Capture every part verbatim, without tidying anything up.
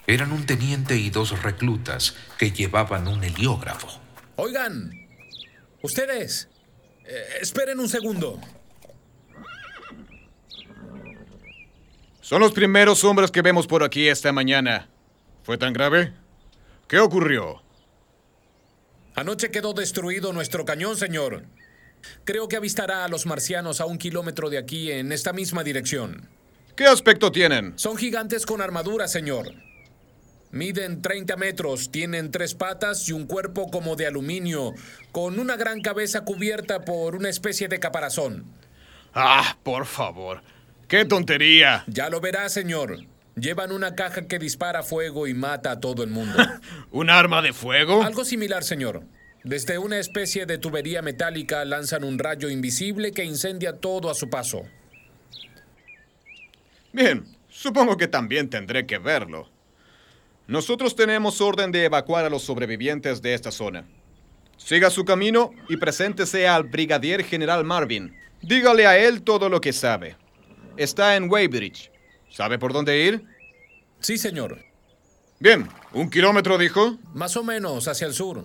Eran un teniente y dos reclutas que llevaban un heliógrafo. Oigan, ustedes, eh, esperen un segundo. Son los primeros hombres que vemos por aquí esta mañana. ¿Fue tan grave? ¿Qué ocurrió? Anoche quedó destruido nuestro cañón, señor. Creo que avistará a los marcianos a un kilómetro de aquí en esta misma dirección. ¿Qué aspecto tienen? Son gigantes con armadura, señor. Miden treinta metros, tienen tres patas y un cuerpo como de aluminio, con una gran cabeza cubierta por una especie de caparazón. Ah, por favor. ¡Qué tontería! Ya lo verá, señor. Llevan una caja que dispara fuego y mata a todo el mundo. ¿Un arma de fuego? Algo similar, señor. Desde una especie de tubería metálica lanzan un rayo invisible que incendia todo a su paso. Bien, supongo que también tendré que verlo. Nosotros tenemos orden de evacuar a los sobrevivientes de esta zona. Siga su camino y preséntese al brigadier general Marvin. Dígale a él todo lo que sabe. Está en Weybridge. ¿Sabe por dónde ir? Sí, señor. Bien, ¿un kilómetro dijo? Más o menos hacia el sur.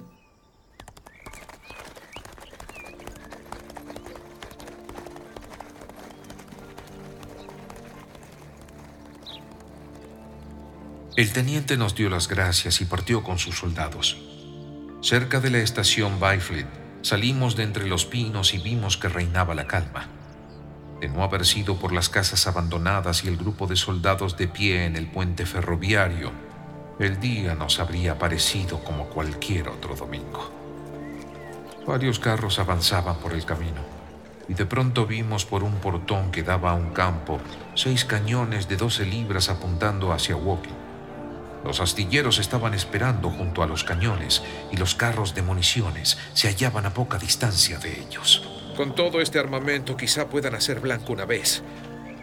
El teniente nos dio las gracias y partió con sus soldados. Cerca de la estación Byfleet, salimos de entre los pinos y vimos que reinaba la calma. De no haber sido por las casas abandonadas y el grupo de soldados de pie en el puente ferroviario, el día nos habría parecido como cualquier otro domingo. Varios carros avanzaban por el camino y de pronto vimos por un portón que daba a un campo seis cañones de doce libras apuntando hacia Woking. Los astilleros estaban esperando junto a los cañones y los carros de municiones se hallaban a poca distancia de ellos. Con todo este armamento quizá puedan hacer blanco una vez.